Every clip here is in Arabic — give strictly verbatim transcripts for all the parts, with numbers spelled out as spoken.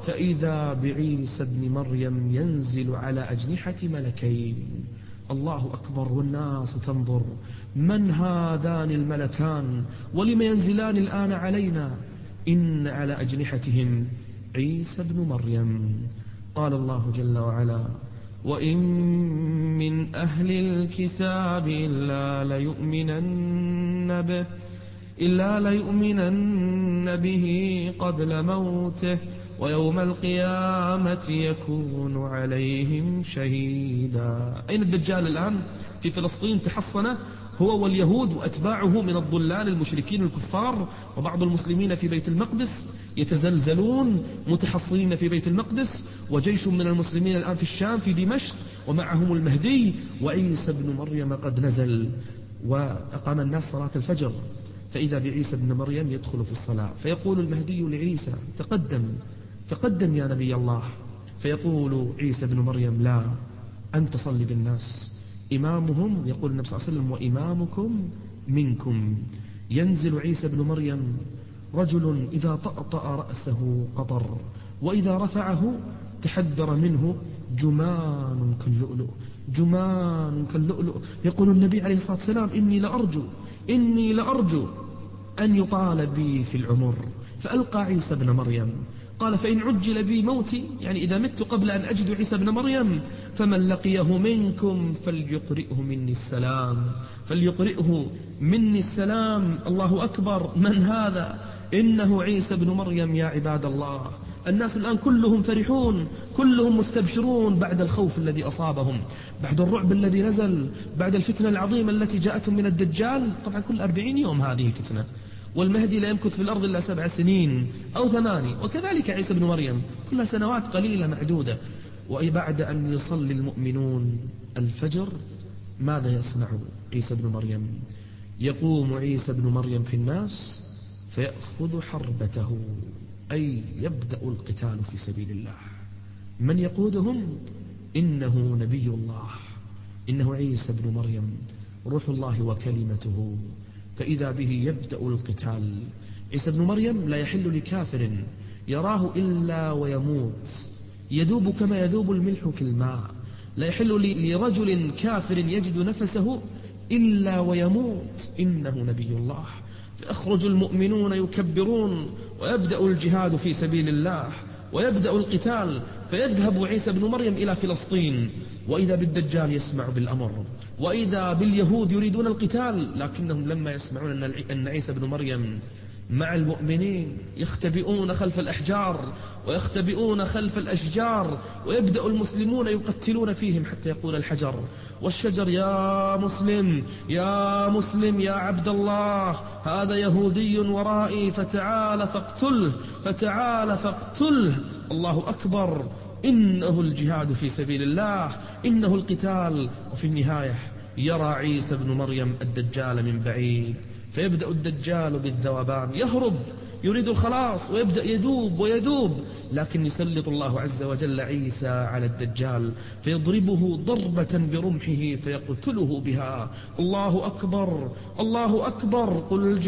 فإذا بعيسى ابن مريم ينزل على أجنحة ملكين. الله أكبر، والناس تنظر من هذان الملكان ولم ينزلان الآن علينا؟ إن على أجنحتهم عيسى ابن مريم. قال الله جل وعلا: وإن من أهل الكتاب إلا ليؤمنن به إلا ليؤمنن به قبل موته ويوم القيامة يكون عليهم شهيدا. أين الدجال الآن؟ في فلسطين تحصن هو واليهود وأتباعه من الضلال المشركين الكفار، وبعض المسلمين في بيت المقدس يتزلزلون متحصنين في بيت المقدس، وجيش من المسلمين الآن في الشام في دمشق ومعهم المهدي، وعيسى بن مريم قد نزل وأقام الناس صلاة الفجر. فإذا بعيسى بن مريم يدخل في الصلاة، فيقول المهدي لعيسى: تقدم تقدم يا نبي الله. فيقول عيسى بن مريم: لا، أنت صلي بالناس، إمامهم يقول النبي صلى الله عليه وسلم: وإمامكم منكم. ينزل عيسى بن مريم رجل إذا طأطأ رأسه قطر، وإذا رفعه تحدر منه جمان كاللؤلؤ، جمان كاللؤلؤ. يقول النبي عليه الصلاة والسلام: إني لأرجو إني لأرجو أن يطال بي في العمر. فألقى عيسى بن مريم، قال: فإن عجل بي موتي، يعني إذا مت قبل أن أجد عيسى بن مريم، فمن لقيه منكم فليقرئه مني السلام، فليقرئه مني السلام. الله أكبر، من هذا؟ إنه عيسى بن مريم يا عباد الله. الناس الآن كلهم فرحون، كلهم مستبشرون بعد الخوف الذي أصابهم، بعد الرعب الذي نزل، بعد الفتنة العظيمة التي جاءتهم من الدجال. طبعا كل أربعين يوم هذه الفتنة، والمهدي لا يمكث في الأرض إلا سبع سنين أو ثماني، وكذلك عيسى بن مريم كلها سنوات قليلة معدودة. وبعد أن يصلي المؤمنون الفجر ماذا يصنع عيسى بن مريم؟ يقوم عيسى بن مريم في الناس فيأخذ حربته، أي يبدأ القتال في سبيل الله. من يقودهم؟ إنه نبي الله، إنه عيسى بن مريم روح الله وكلمته. فإذا به يبدأ القتال. عيسى بن مريم لا يحل لكافر يراه إلا ويموت، يذوب كما يذوب الملح في الماء. لا يحل لرجل كافر يجد نفسه إلا ويموت، إنه نبي الله. فيخرج المؤمنون يكبرون، ويبدأ الجهاد في سبيل الله، ويبدأ القتال. فيذهب عيسى بن مريم إلى فلسطين، وإذا بالدجال يسمع بالأمر، وإذا باليهود يريدون القتال، لكنهم لما يسمعون أن عيسى بن مريم مع المؤمنين يختبئون خلف الأحجار ويختبئون خلف الأشجار، ويبدأ المسلمون يقتلون فيهم حتى يقول الحجر والشجر: يا مسلم يا مسلم يا عبد الله، هذا يهودي ورائي، فتعال فاقتله فتعال فاقتله. الله أكبر، إنه الجهاد في سبيل الله، إنه القتال. وفي النهاية يرى عيسى بن مريم الدجال من بعيد، فيبدأ الدجال بالذوبان، يهرب يريد الخلاص ويبدأ يذوب ويذوب، لكن يسلط الله عز وجل عيسى على الدجال فيضربه ضربة برمحه فيقتله بها. الله أكبر الله أكبر. قل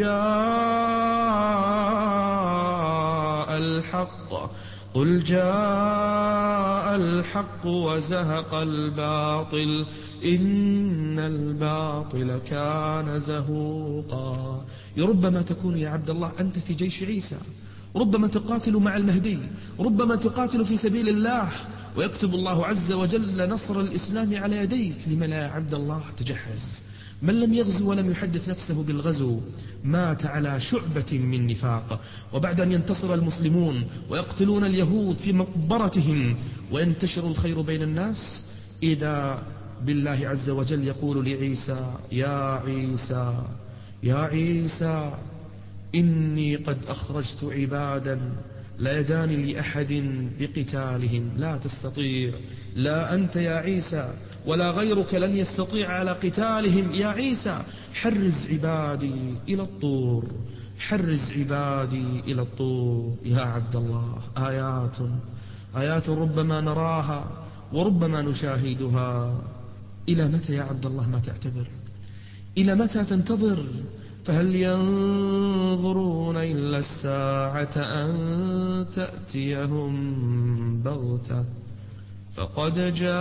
جاء الحق قل جاء الحق وزهق الباطل إن الباطل كان زهوقا. ربما تكون يا عبد الله أنت في جيش عيسى، ربما تقاتل مع المهدي، ربما تقاتل في سبيل الله، ويكتب الله عز وجل نصر الإسلام على يديك. لما لا يا عبد الله تجهز؟ من لم يغزو ولم يحدث نفسه بالغزو مات على شعبة من نفاق. وبعد أن ينتصر المسلمون ويقتلون اليهود في مقبرتهم وينتشر الخير بين الناس، إذا بالله عز وجل يقول لعيسى: يا عيسى يا عيسى إني قد أخرجت عبادا لا يدان لأحد بقتالهم لا تستطيع، لا أنت يا عيسى ولا غيرك لن يستطيع على قتالهم. يا عيسى حرز عبادي إلى الطور، حرز عبادي إلى الطور. يا عبد الله، آيات آيات ربما نراها وربما نشاهدها. إلى متى يا عبد الله ما تعتبر؟ إلى متى تنتظر؟ فهل ينظرون إلا الساعة أن تأتيهم بغتة فقد جاء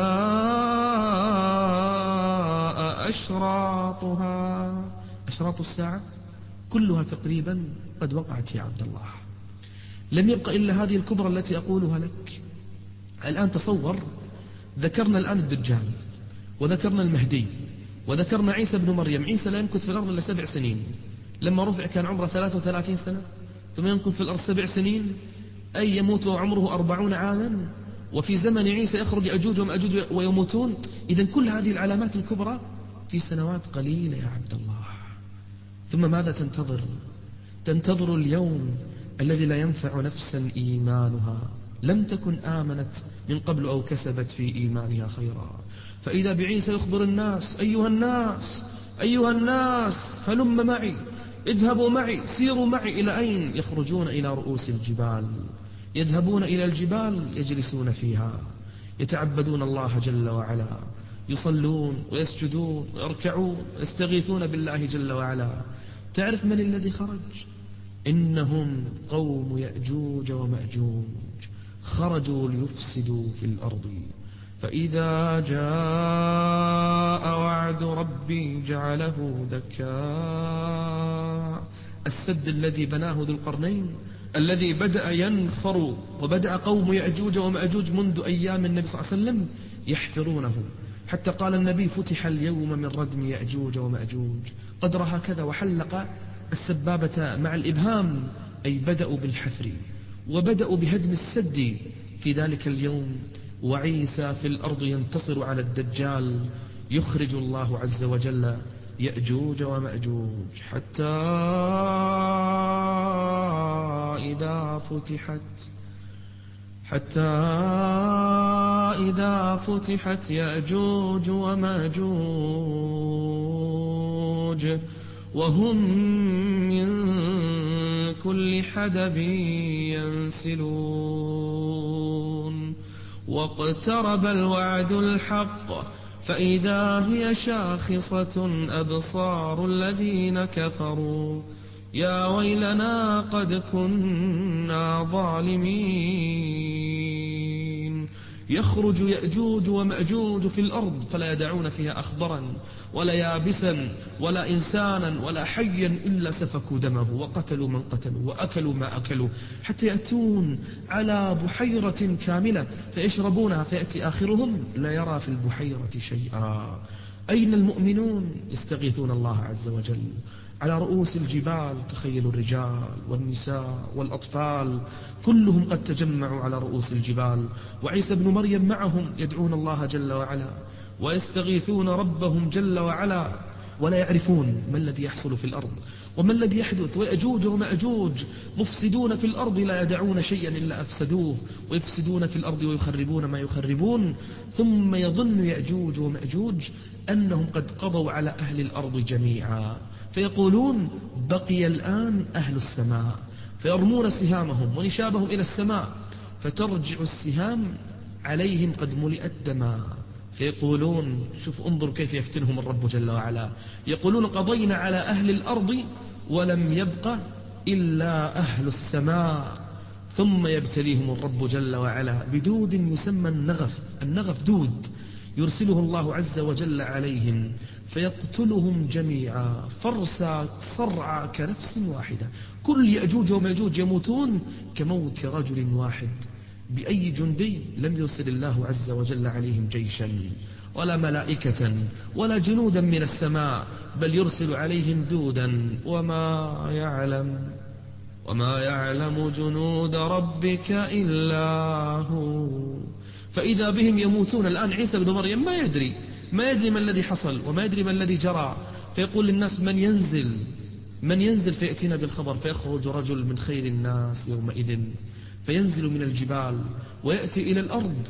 أشراطها. أشراط الساعة كلها تقريبا قد وقعت يا عبد الله، لم يبق إلا هذه الكبرى التي أقولها لك. الآن تصور، ذكرنا الآن الدجال، وذكرنا المهدي، وذكرنا عيسى بن مريم. عيسى لا يمكث في الأرض إلا سبع سنين، لما رفع كان عمره ثلاثة وثلاثين سنة، ثم يمكث في الأرض سبع سنين، أي يموت وعمره أربعون عاما. وفي زمن عيسى يخرج أجوج ومأجوج ويموتون. إذن كل هذه العلامات الكبرى في سنوات قليلة يا عبد الله. ثم ماذا تنتظر؟ تنتظر اليوم الذي لا ينفع نفسا إيمانها لم تكن آمنت من قبل أو كسبت في إيمانها خيرا. فإذا بعيسى يخبر الناس: أيها الناس أيها الناس هلم معي، اذهبوا معي، سيروا معي. إلى أين؟ يخرجون إلى رؤوس الجبال، يذهبون إلى الجبال، يجلسون فيها، يتعبدون الله جل وعلا، يصلون ويسجدون ويركعون ويستغيثون بالله جل وعلا. تعرف من الذي خرج؟ إنهم قوم يأجوج ومأجوج، خرجوا ليفسدوا في الأرض. فإذا جاء وعد ربي جعله دكاء. السد الذي بناه ذو القرنين، الذي بدأ ينخر، وبدأ قوم يأجوج ومأجوج منذ أيام النبي صلى الله عليه وسلم يحفرونه، حتى قال النبي: فتح اليوم من ردم يأجوج ومأجوج. قدر هكذا، وحلق السبابة مع الإبهام، أي بدأوا بالحفر وبدأوا بهدم السد في ذلك اليوم. وعيسى في الأرض ينتصر على الدجال، يخرج الله عز وجل يأجوج ومأجوج، حتى إذا فتحت حتى إذا فتحت يأجوج ومأجوج وهم من كل حدب ينسلون، واقترب الوعد الحق فإذا هي شاخصة أبصار الذين كفروا يا ويلنا قد كنا ظالمين. يخرج يأجوج ومأجوج في الأرض فلا يدعون فيها أخضرا ولا يابسا ولا إنسانا ولا حيا إلا سفكوا دمه وقتلوا من قتلوا وأكلوا ما أكلوا، حتى يأتون على بحيرة كاملة فيشربونها، فيأتي آخرهم لا يرى في البحيرة شيئا. أين المؤمنون؟ يستغيثون الله عز وجل. على رؤوس الجبال تخيلوا الرجال والنساء والأطفال كلهم قد تجمعوا على رؤوس الجبال، وعيسى بن مريم معهم يدعون الله جل وعلا ويستغيثون ربهم جل وعلا، ولا يعرفون ما الذي يحصل في الأرض وما الذي يحدث. ويأجوج ومأجوج مفسدون في الأرض لا يدعون شيئا إلا أفسدوه، ويفسدون في الأرض ويخربون ما يخربون. ثم يظن يأجوج ومأجوج أنهم قد قضوا على أهل الأرض جميعا، فيقولون: بقي الآن أهل السماء، فيرمون سهامهم ونشابهم إلى السماء، فترجع السهام عليهم قد ملئت دما، فيقولون: شوف انظر كيف يفتنهم الرب جل وعلا، يقولون: قضينا على أهل الأرض ولم يبق إلا أهل السماء. ثم يبتليهم الرب جل وعلا بدود يسمى النغف. النغف دود يرسله الله عز وجل عليهم فيقتلهم جميعا فرسا صرعا كنفس واحدة. كل يأجوج ومأجوج يموتون كموت رجل واحد. بأي جندي؟ لم يرسل الله عز وجل عليهم جيشا ولا ملائكة ولا جنودا من السماء، بل يرسل عليهم دودا. وما يعلم وما يعلم جنود ربك إلا هو. فإذا بهم يموتون. الآن عيسى بن مريم ما يدري ما يدري ما الذي حصل وما يدري ما الذي جرى، فيقول للناس: من ينزل من ينزل فيأتينا بالخبر. فيخرج رجل من خير الناس يومئذ فينزل من الجبال ويأتي إلى الأرض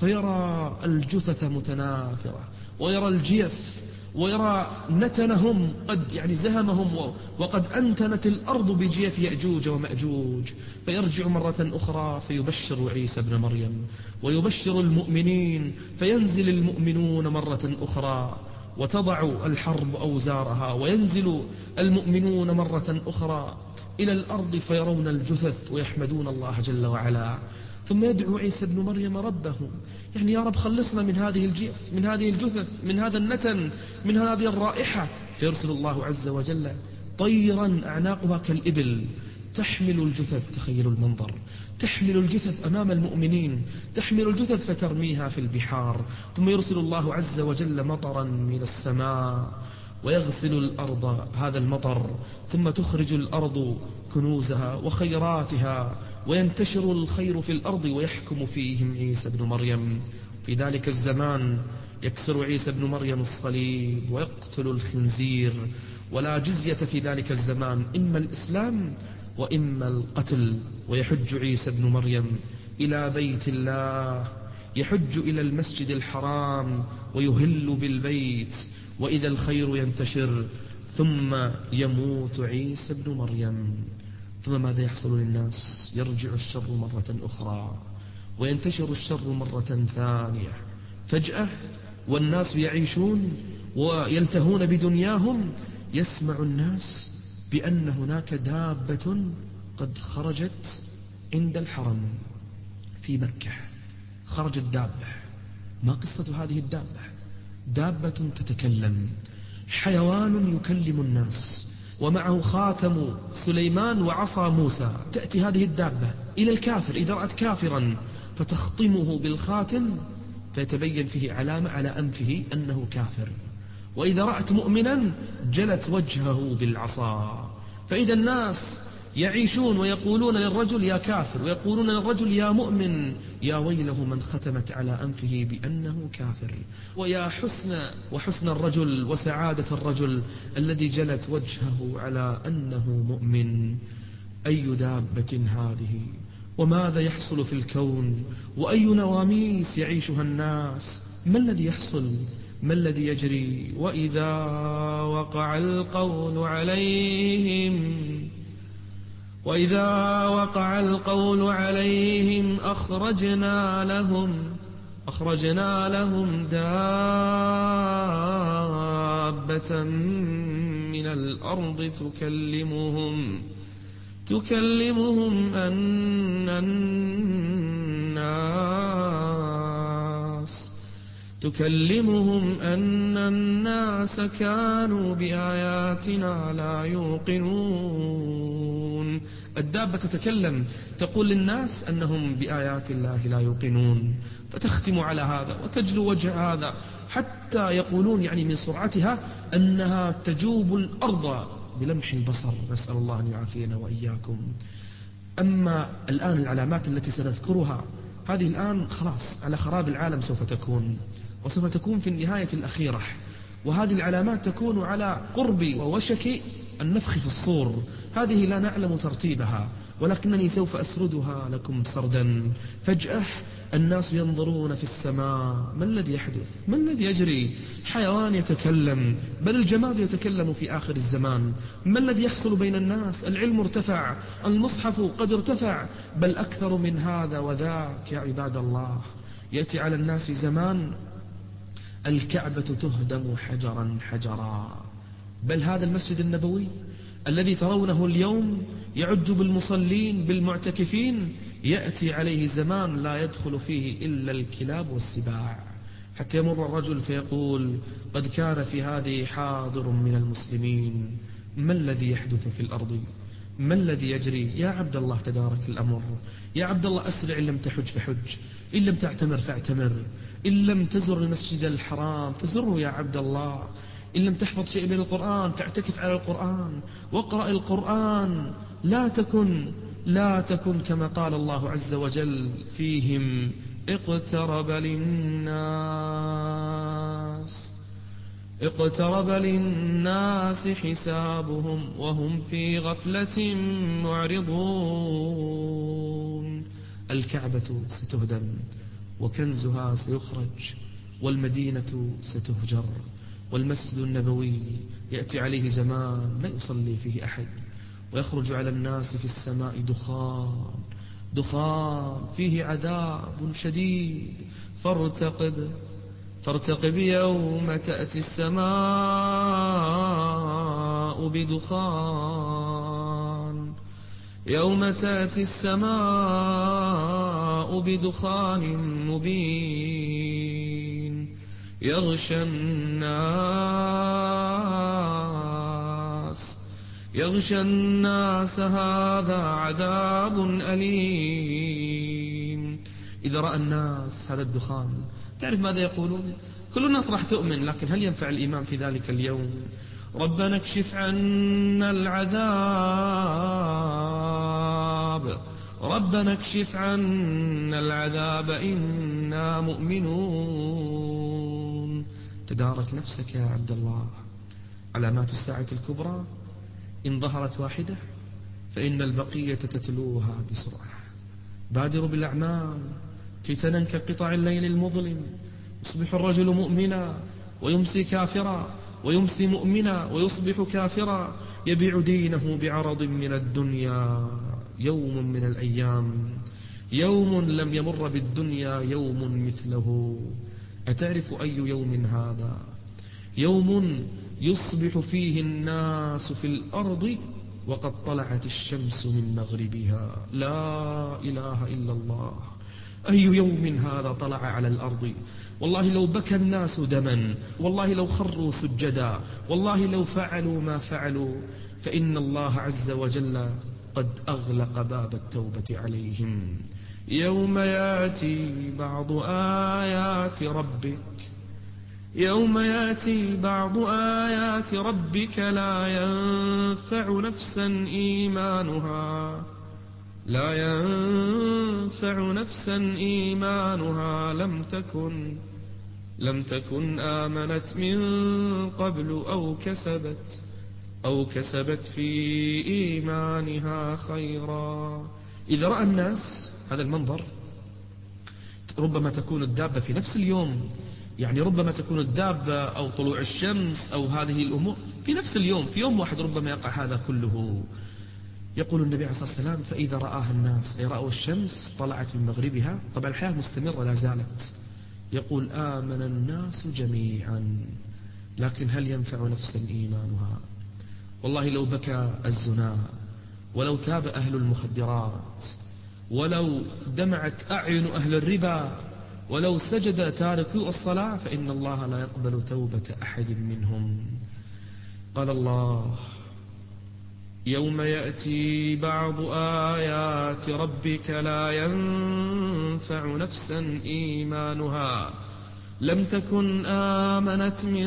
فيرى الجثث متناثرة ويرى الجيف ويرى نتنهم قد يعني زهمهم وقد أنتنت الأرض بجيف يأجوج ومأجوج. فيرجع مرة أخرى فيبشر عيسى بن مريم ويبشر المؤمنين، فينزل المؤمنون مرة أخرى وتضع الحرب أوزارها، وينزل المؤمنون مرة أخرى إلى الأرض فيرون الجثث ويحمدون الله جل وعلا. ثم يدعو عيسى بن مريم ربه، يعني يا رب خلصنا من هذه الجثث، من هذه الجثث، من هذا النتن، من هذه الرائحة. فيرسل الله عز وجل طيرا أعناقها كالإبل تحمل الجثث، تخيلوا المنظر، تحمل الجثث أمام المؤمنين، تحمل الجثث فترميها في البحار. ثم يرسل الله عز وجل مطرا من السماء ويغسل الأرض هذا المطر، ثم تخرج الأرض كنوزها وخيراتها، وينتشر الخير في الأرض ويحكم فيهم عيسى بن مريم. في ذلك الزمان يكسر عيسى بن مريم الصليب ويقتل الخنزير، ولا جزية في ذلك الزمان، إما الإسلام وإما القتل. ويحج عيسى بن مريم إلى بيت الله، يحج إلى المسجد الحرام ويهل بالبيت، وإذا الخير ينتشر ثم يموت عيسى بن مريم. ثم ماذا يحصل للناس؟ يرجع الشر مرة أخرى وينتشر الشر مرة ثانية فجأة، والناس يعيشون ويلتهون بدنياهم. يسمع الناس بأن هناك دابة قد خرجت عند الحرم في مكة، خرجت دابة. ما قصة هذه الدابة؟ دابة تتكلم، حيوان يكلم الناس، ومعه خاتم سليمان وعصا موسى. تأتي هذه الدابة إلى الكافر إذا رأت كافرا فتخطمه بالخاتم فيتبين فيه علامة على أنفه أنه كافر، وإذا رأت مؤمنا جلت وجهه بالعصا. فإذا الناس يعيشون ويقولون للرجل يا كافر، ويقولون للرجل يا مؤمن. يا ويله من ختمت على أنفه بأنه كافر، ويا حسن وحسن الرجل وسعادة الرجل الذي جلت وجهه على أنه مؤمن. أي دابة هذه؟ وماذا يحصل في الكون؟ وأي نواميس يعيشها الناس؟ ما الذي يحصل؟ ما الذي يجري؟ وإذا وقع القول عليهم وإذا وقع القول عليهم أخرجنا لهم أخرجنا لهم دابة من الأرض تكلمهم تكلمهم أن الناس تكلمهم أن الناس كانوا بآياتنا لا يوقنون. الدابة تتكلم، تقول للناس أنهم بآيات الله لا يوقنون، فتختم على هذا وتجلو وجه هذا، حتى يقولون يعني من سرعتها أنها تجوب الأرض بلمح البصر. نسأل الله أن يعافينا وإياكم. أما الآن العلامات التي سنذكرها هذه الآن خلاص على خراب العالم سوف تكون، وسوف تكون في النهاية الأخيرة، وهذه العلامات تكون على قرب ووشك النفخ في الصور. هذه لا نعلم ترتيبها، ولكنني سوف أسردها لكم سردا. فجأة الناس ينظرون في السماء، ما الذي يحدث؟ ما الذي يجري؟ حيوان يتكلم، بل الجماد يتكلم في آخر الزمان. ما الذي يحصل بين الناس؟ العلم ارتفع، المصحف قد ارتفع، بل أكثر من هذا وذاك. يا عباد الله، يأتي على الناس زمان الكعبة تهدم حجرا حجرا، بل هذا المسجد النبوي الذي ترونه اليوم يعج بالمصلين بالمعتكفين، يأتي عليه زمان لا يدخل فيه إلا الكلاب والسباع، حتى يمر الرجل فيقول قد كان في هذه حاضر من المسلمين. ما الذي يحدث في الأرض؟ ما الذي يجري؟ يا عبد الله تدارك الأمر، يا عبد الله أسرع، إن لم تحج فحج، إن لم تعتمر فاعتمر، إن لم تزر المسجد الحرام فزره يا عبد الله، إن لم تحفظ شيء من القرآن فاعتكف على القرآن واقرأ القرآن. لا تكن لا تكن كما قال الله عز وجل فيهم اقترب للناس اقترب للناس حسابهم وهم في غفلة معرضون. الكعبة ستهدم وكنزها سيخرج والمدينة ستهجر، والمسجد النبوي يأتي عليه زمان لا يصلي فيه أحد، ويخرج على الناس في السماء دخان دخان فيه عذاب شديد. فارتقب فارتقب يوم تأتي السماء بدخان يوم تأتي السماء بدخان مبين يغشى الناس يغشى الناس هذا عذاب أليم. إذا رأى الناس هذا الدخان تعرف ماذا يقولون؟ كل الناس راح تؤمن، لكن هل ينفع الإيمان في ذلك اليوم؟ ربنا اكشف عنا العذاب ربنا اكشف عنا العذاب إنا مؤمنون. تدارك نفسك يا عبد الله. علامات الساعة الكبرى إن ظهرت واحدة فإن البقية تتلوها بسرعة. بادروا بالأعمال فتنا كقطع الليل المظلم. يصبح الرجل مؤمنا ويمسي كافرا ويمسي مؤمنا ويصبح كافرا يبيع دينه بعرض من الدنيا. يوم من الأيام يوم لم يمر بالدنيا يوم مثله. أتعرف أي يوم هذا؟ يوم يصبح فيه الناس في الأرض وقد طلعت الشمس من مغربها. لا إله إلا الله. أي يوم هذا طلع على الأرض؟ والله لو بكى الناس دما، والله لو خروا سجدا، والله لو فعلوا ما فعلوا، فإن الله عز وجل قد أغلق باب التوبة عليهم. يوم يأتي بعض آيات ربك يوم يأتي بعض آيات ربك لا ينفع نفسا إيمانها لا ينفع نفسا إيمانها لم تكن لم تكن آمنت من قبل أو كسبت أو كسبت في إيمانها خيرا. إذا رأى الناس هذا المنظر، ربما تكون الدابة في نفس اليوم، يعني ربما تكون الدابة أو طلوع الشمس أو هذه الأمور في نفس اليوم، في يوم واحد ربما يقع هذا كله. يقول النبي عليه الصلاة والسلام فإذا رآها الناس أي رأوا الشمس طلعت من مغربها، طبعا الحياة مستمرة لا زالت، يقول آمن الناس جميعا، لكن هل ينفع نفسا إيمانها؟ والله لو بكى الزنا، ولو تاب أهل المخدرات، ولو دمعت أعين أهل الربا، ولو سجد تاركو الصلاة، فإن الله لا يقبل توبة أحد منهم. قال الله يوم يأتي بعض آيات ربك لا ينفع نفسا إيمانها لم تكن آمنت من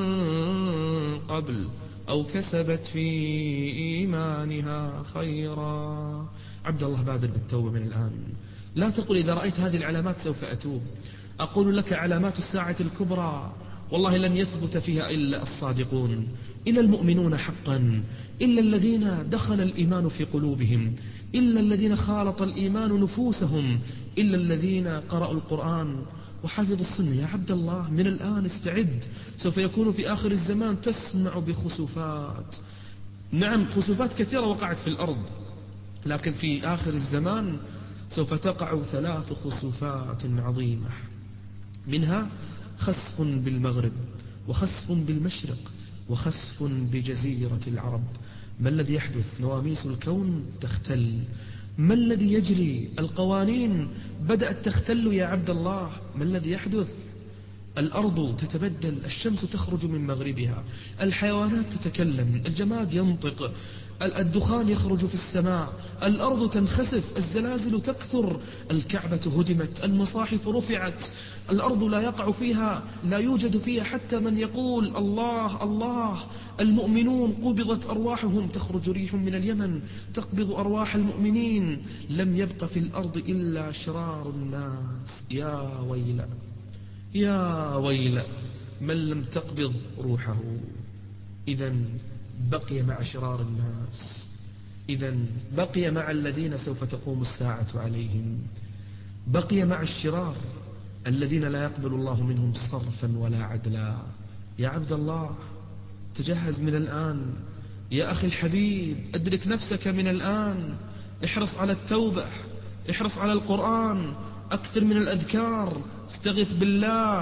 قبل أو كسبت في إيمانها خيرا. عبد الله بادر بالتوبة من الآن. لا تقل إذا رأيت هذه العلامات سوف أتوب. أقول لك علامات الساعة الكبرى والله لن يثبت فيها إلا الصادقون، إلا المؤمنون حقا، إلا الذين دخل الإيمان في قلوبهم، إلا الذين خالط الإيمان نفوسهم، إلا الذين قرأوا القرآن وحافظوا السنة. يا عبد الله من الآن استعد، سوف يكون في آخر الزمان تسمع بخسوفات. نعم خسوفات كثيرة وقعت في الأرض، لكن في آخر الزمان سوف تقع ثلاث خسوفات عظيمة، منها خسف بالمغرب وخسف بالمشرق وخسف بجزيرة العرب. ما الذي يحدث؟ نواميس الكون تختل. ما الذي يجري؟ القوانين بدأت تختل يا عبد الله. ما الذي يحدث؟ الأرض تتبدل، الشمس تخرج من مغربها، الحيوانات تتكلم، الجماد ينطق، الدخان يخرج في السماء، الأرض تنخسف، الزلازل تكثر، الكعبة هدمت، المصاحف رفعت، الأرض لا يقع فيها لا يوجد فيها حتى من يقول الله الله. المؤمنون قبضت أرواحهم، تخرج ريح من اليمن تقبض أرواح المؤمنين. لم يبق في الأرض إلا شرار الناس. يا ويل يا ويل من لم تقبض روحه. إذا بقي مع شرار الناس، إذا بقي مع الذين سوف تقوم الساعة عليهم، بقي مع الشرار الذين لا يقبل الله منهم صرفا ولا عدلا. يا عبد الله تجهز من الآن. يا أخي الحبيب أدرك نفسك من الآن. احرص على التوبة، احرص على القرآن، أكثر من الأذكار، استغث بالله،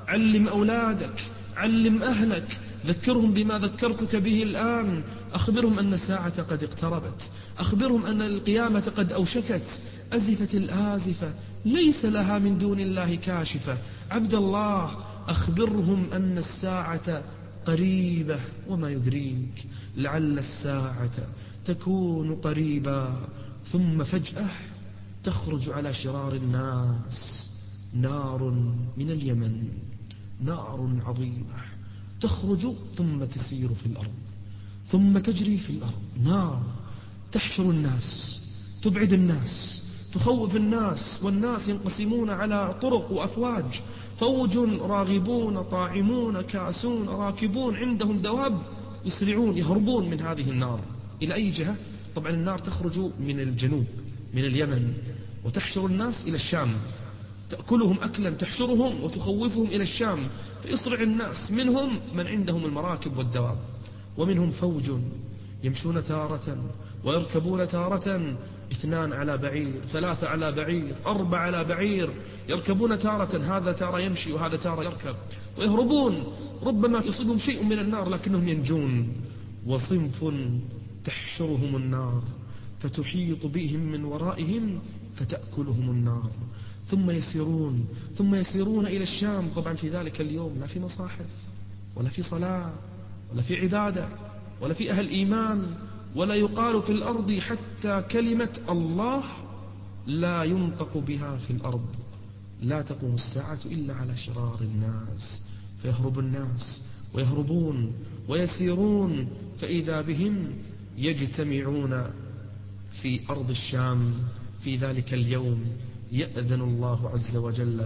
علم أولادك، علم أهلك، ذكرهم بما ذكرتك به الآن. أخبرهم أن الساعة قد اقتربت، أخبرهم أن القيامة قد أوشكت. أزفت الآزفة ليس لها من دون الله كاشفة. عبد الله، أخبرهم أن الساعة قريبة، وما يدريك لعل الساعة تكون قريبا. ثم فجأة تخرج على شرار الناس نار من اليمن، نار عظيمة تخرج ثم تسير في الأرض، ثم تجري في الأرض. نار تحشر الناس، تبعد الناس، تخوف الناس، والناس ينقسمون على طرق وأفواج. فوج راغبون طاعمون كاسون راكبون، عندهم دواب يسرعون يهربون من هذه النار. إلى أي جهة؟ طبعا النار تخرج من الجنوب، من اليمن، وتحشر الناس إلى الشام، تأكلهم أكلا، تحشرهم وتخوفهم إلى الشام. فيسرع الناس، منهم من عندهم المراكب والدواب، ومنهم فوج يمشون تارة ويركبون تارة، اثنان على بعير، ثلاثة على بعير، أربعة على بعير، يركبون تارة، هذا تارة يمشي وهذا تارة يركب، ويهربون. ربما يصيبهم شيء من النار لكنهم ينجون. وصنف تحشرهم النار فتحيط بهم من ورائهم فتأكلهم النار. ثم يسيرون ثم يسيرون إلى الشام. طبعا في ذلك اليوم لا في مصاحف ولا في صلاة ولا في عبادة ولا في أهل إيمان، ولا يقال في الأرض حتى كلمة الله لا ينطق بها في الأرض. لا تقوم الساعة إلا على شرار الناس. فيهرب الناس ويهربون ويسيرون، فإذا بهم يجتمعون في أرض الشام. في ذلك اليوم يأذن الله عز وجل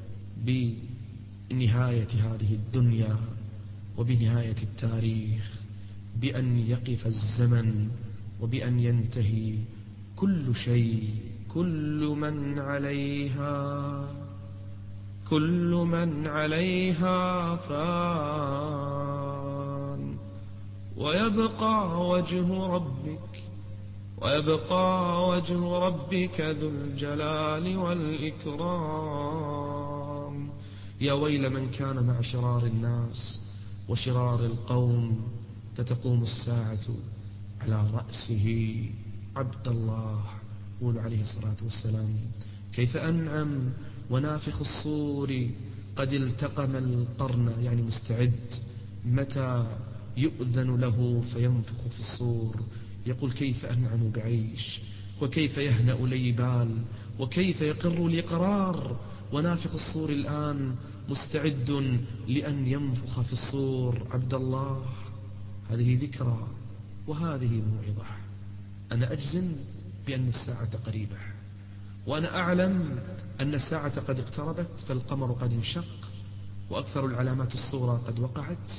بنهاية هذه الدنيا وبنهاية التاريخ، بأن يقف الزمن وبأن ينتهي كل شيء. كل من عليها كل من عليها فان، ويبقى وجه ربك ويبقى وجه ربك ذو الجلال والإكرام. يا ويل من كان مع شرار الناس وشرار القوم، فتقوم الساعة على رأسه. عبد الله، قول عليه الصلاة والسلام: كيف أنعم ونافخ الصور قد التقم القرن، يعني مستعد متى يؤذن له فينفخ في الصور. يقول: كيف أنعم بعيش، وكيف يهنأ لي بال، وكيف يقر لي قرار. ونافخ الصور الآن مستعد لأن ينفخ في الصور. عبد الله، هذه ذكرى وهذه موعظة. أنا أجزم بأن الساعة قريبة، وأنا أعلم أن الساعة قد اقتربت، فالقمر قد انشق، وأكثر العلامات الصغرى قد وقعت،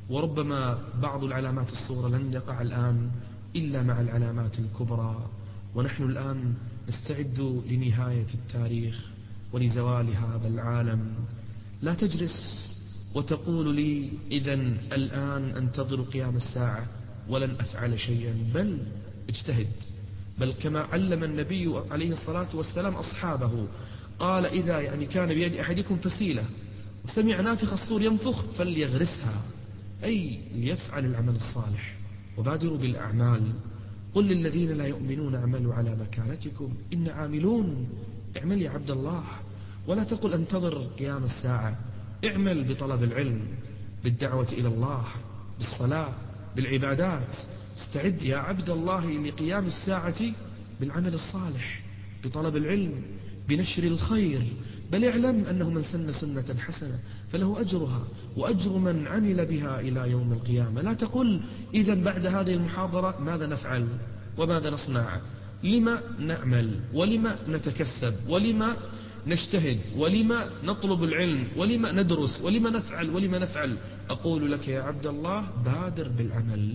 وربما بعض العلامات الصغرى لن يقع الآن إلا مع العلامات الكبرى. ونحن الآن نستعد لنهاية التاريخ ولزوال هذا العالم. لا تجلس وتقول لي إذن الآن أنتظر قيام الساعة ولن أفعل شيئا، بل اجتهد. بل كما علم النبي عليه الصلاة والسلام أصحابه، قال: إذا يعني كان بيد أحدكم فسيلة وسمع نافخ الصور ينفخ فليغرسها، أي ليفعل العمل الصالح. وبادروا بالأعمال. قل للذين لا يؤمنون اعملوا على مكانتكم إن عاملون. اعمل يا عبد الله، ولا تقل انتظر قيام الساعة. اعمل بطلب العلم، بالدعوة إلى الله، بالصلاة، بالعبادات. استعد يا عبد الله لقيام الساعة بالعمل الصالح، بطلب العلم، بنشر الخير. بل اعلم أنه من سن سنة حسنة فله أجرها وأجر من عمل بها إلى يوم القيامة. لا تقل إذن بعد هذه المحاضرة ماذا نفعل وماذا نصنع، لما نعمل ولما نتكسب ولما نجتهد ولما نطلب العلم ولما ندرس ولما نفعل ولما نفعل. أقول لك يا عبد الله: بادر بالعمل،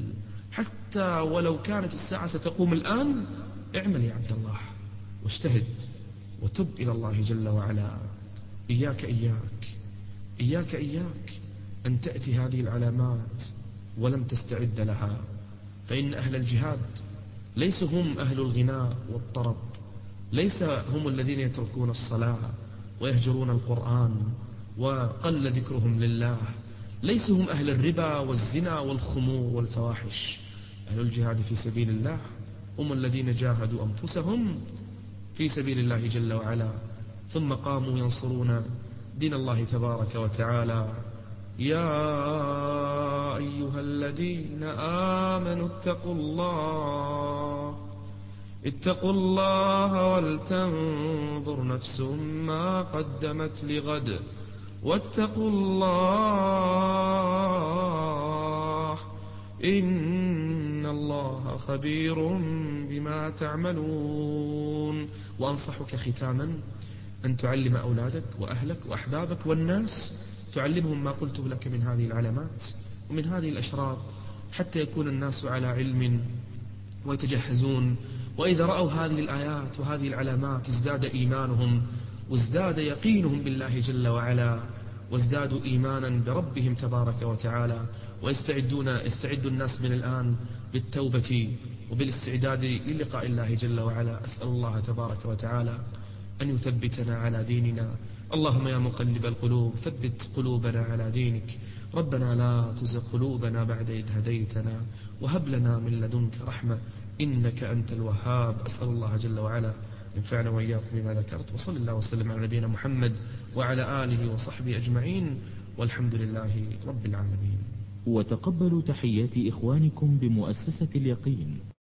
حتى ولو كانت الساعة ستقوم الآن. اعمل يا عبد الله واجتهد وتب إلى الله جل وعلا. إياك إياك إياك إياك أن تأتي هذه العلامات ولم تستعد لها، فإن أهل الجهاد ليسوا هم أهل الغناء والطرب، ليس هم الذين يتركون الصلاة ويهجرون القرآن وقل ذكرهم لله. ليسوا هم أهل الربا والزنا والخمور والفواحش. أهل الجهاد في سبيل الله هم الذين جاهدوا أنفسهم في سبيل الله جل وعلا، ثم قاموا ينصرون دين الله تبارك وتعالى. يا أيها الذين آمنوا اتقوا الله اتقوا الله ولتنظر نفس ما قدمت لغد واتقوا الله إن الله خبير بما تعملون. وأنصحك ختاما أن تعلم أولادك وأهلك وأحبابك والناس، تعلمهم ما قلته لك من هذه العلامات ومن هذه الأشراط، حتى يكون الناس على علم ويتجهزون. وإذا رأوا هذه الآيات وهذه العلامات ازداد إيمانهم وازداد يقينهم بالله جل وعلا، وازدادوا إيمانا بربهم تبارك وتعالى، ويستعدون يستعد الناس من الآن بالتوبة وبالاستعداد للقاء الله جل وعلا. أسأل الله تبارك وتعالى أن يثبتنا على ديننا. اللهم يا مقلب القلوب ثبت قلوبنا على دينك. ربنا لا تزغ قلوبنا بعد إذ هديتنا وهب لنا من لدنك رحمة إنك أنت الوهاب. أسأل الله جل وعلا ينفعنا وإياكم بما ذكرت، وصلى الله وسلم على نبينا محمد وعلى آله وصحبه أجمعين، والحمد لله رب العالمين. وتقبلوا تحيات إخوانكم بمؤسسة اليقين.